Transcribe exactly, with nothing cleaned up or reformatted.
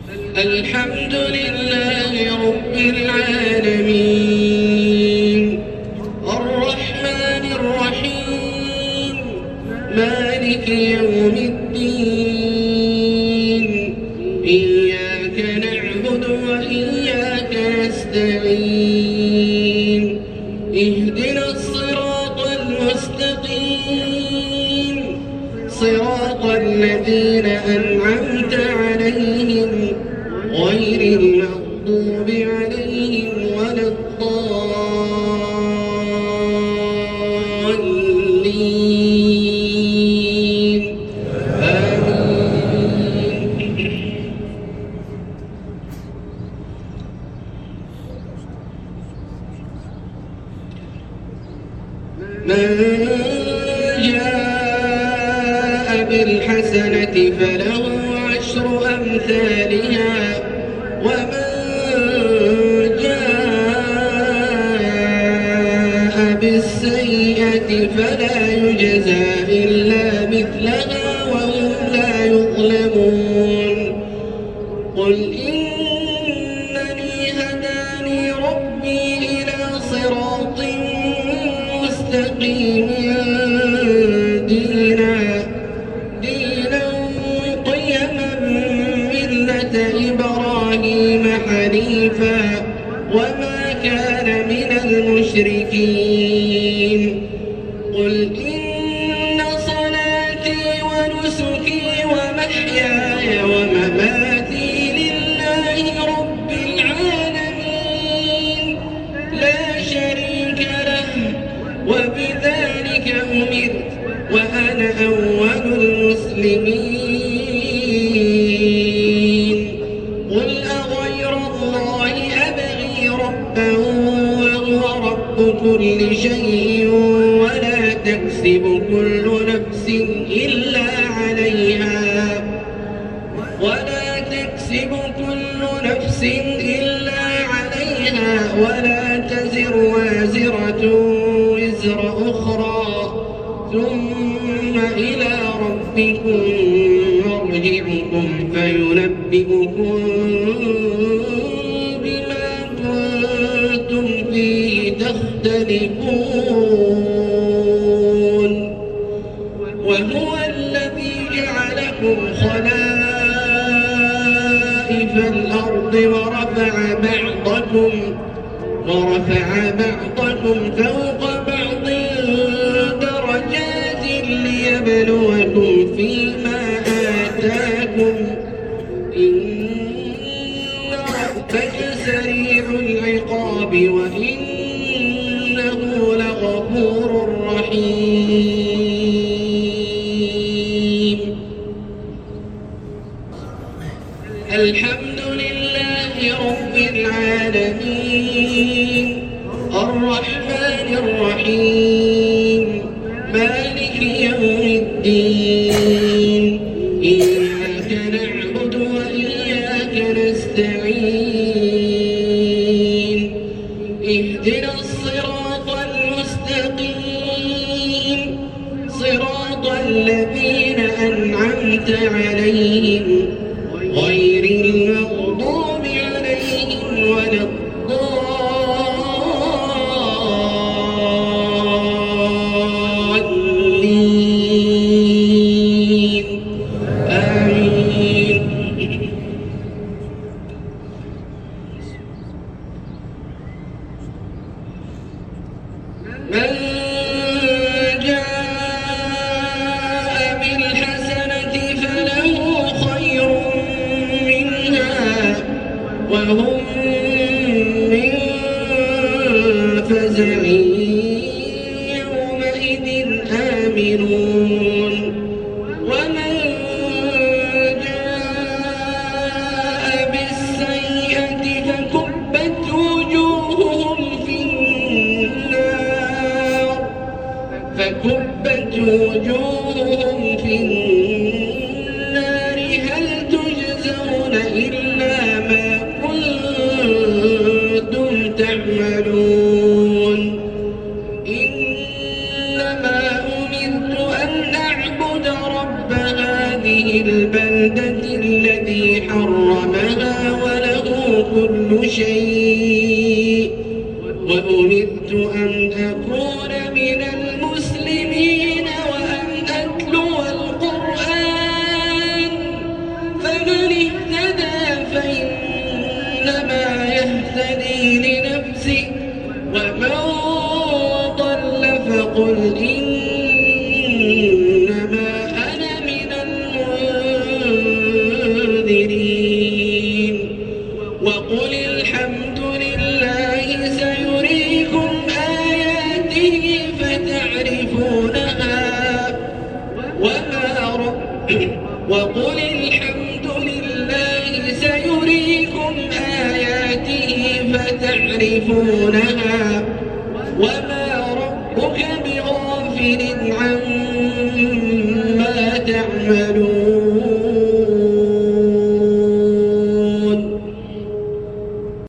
الحمد لله رب العالمين الرحمن الرحيم مالك يوم الدين إياك نعبد وإياك نستعين اهدنا الصراط المستقيم صراط الذين أنعمت عليهم غير المغضوب عليهم ولا الضالين آمين. من جاء بالحسنة فله عشر أمثالها ومن جاء بالسيئة فلا يجزى إلا مثلها وهم لا يظلمون. قل إنني هداني ربي إلى صراط مستقيم دينا دينا قيما ملة إبراهيم حنيفا وما كان من المشركين. قل إن صلاتي ونسكي ومحياي ومماتي لله رب العالمين لا شريك له وبذلك أمرت وأنا أول المسلمين. قل أغير الله أبغي ربا وهو رب كل شيء ولا تكسب كل نفس إلا عليها ولا تكسب كل نفس إلا عليها ولا تزر وازرة وزر أخرى ثم إلى ربكم مرجعكم فينبئكم بما كنتم فيه تختلفون. وهو الذي جعلكم خلائف الأرض ورفع بعضكم ورفع بعضكم فوق بعض درجات ليبلوكم فيما آتاكم إن ربك سريع العقاب وإنه لغفور رحيم. الحمد لله رب العالمين الرحمن الرحيم مالك يوم الدين إياك نعبد وإياك نستعين اهدنا الصراط المستقيم صراط الذين أنعمت عليهم غير المغضوب عليهم ولا الضالين آمين. من جاء بالحسنة فله خير منها وهم من فزع يومئذ آمنون. ومن جاء بالسيئة فكبت وجوههم في النار فكبت وجوههم في النار هل تجزون إلا ما كنتم تعملون. إنما أمرت أن أعبد رب هذه البلدة الذي حرم حرمها وله كل شيء وأمرت أن أكون من المسلمين وأن أتلو القرآن فمن اهتدى فإنما يهتدي لنفسه ومن ضل فقل إنما أنا من المنذرين وقل الحمد لله سيريكم آياته فتعرفونها وما رب وقل الحمد لله سيريكم آياته فتعرفونها وما ربك بغافل عما